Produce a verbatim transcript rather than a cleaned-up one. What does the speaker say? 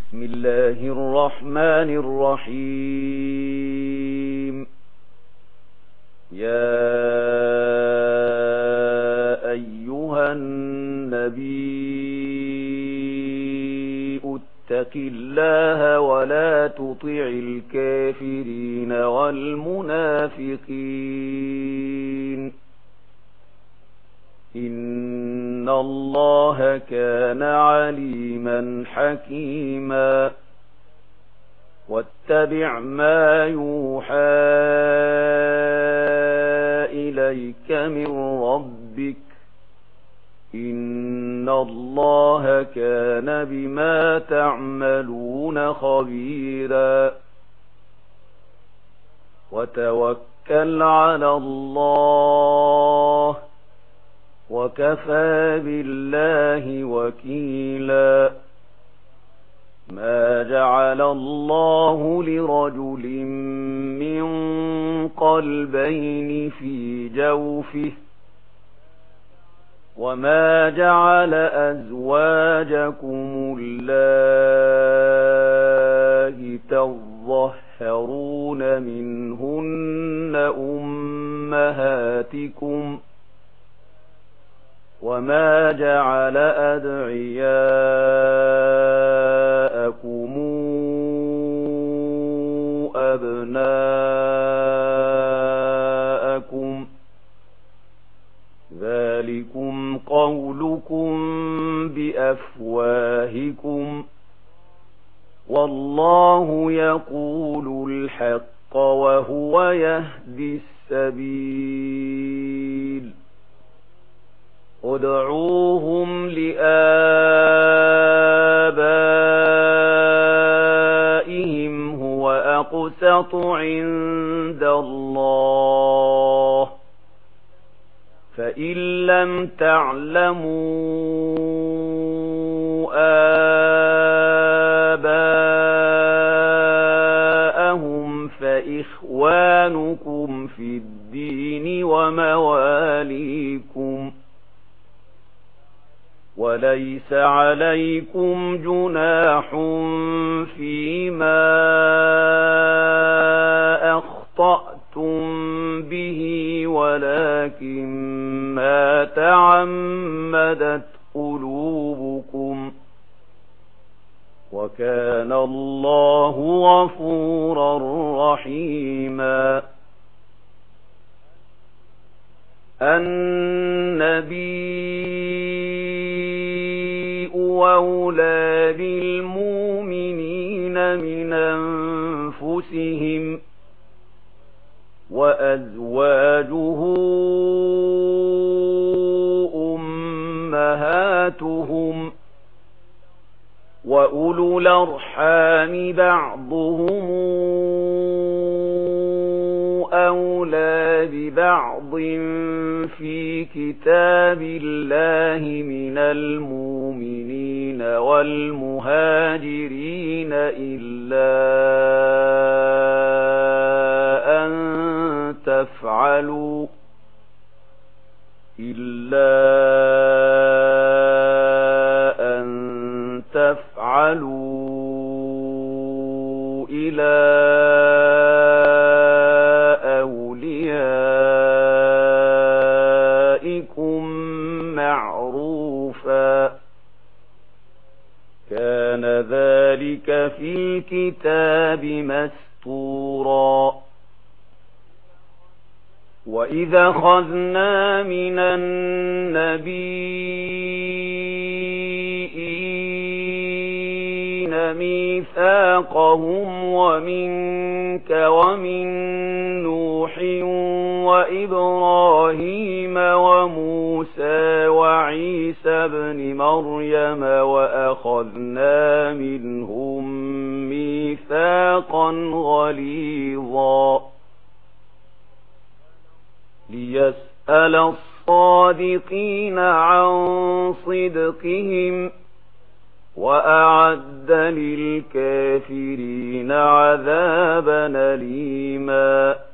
بسم الله الرحمن الرحيم. يا أيها النبي اتق الله ولا تطع الكافرين والمنافقين إن الله كان عليما حكيما. واتبع ما يوحى إليك من ربك إن الله كان بما تعملون خبيرا. وتوكل على الله وكفى بالله وكيلا. ما جعل الله لرجل من قلبين في جوفه وما جعل أزواجكم اللائي تظهرون منهن أمهاتكم وما جعل أدعياءكم أبناءكم ذلكم قولكم بأفواهكم والله يقول الحق وهو يهدي السبيل. ادعوهم لآبائهم هو أقسط عند الله فإن لم تعلموا آباءهم فإخوانكم في الدين ومواليكم وليس عليكم جناح فيما أخطأتم به ولكن ما تعمدت قلوبكم وكان الله غفورا رحيما. النبي أولى بالمؤمنين من أنفسهم وأزواجه أمهاتهم وأولو الأرحام بعضهم أولى ببعض في كتاب الله من المؤمنين والمهاجرين إلا أن تفعلوا إلا أن تفعلوا إلى أوليائكم معروفا كان ذلك في الكتاب مسطورا. وإذا أخذنا من النبيين ميثاقهم ومنك ومن نوح وإبراهيم وموسى وعيسى بن مريم وأخذنا منهم ميثاقا غليظا ليسأل الصادقين عن صدقهم وأعد للكافرين عذابا أليما.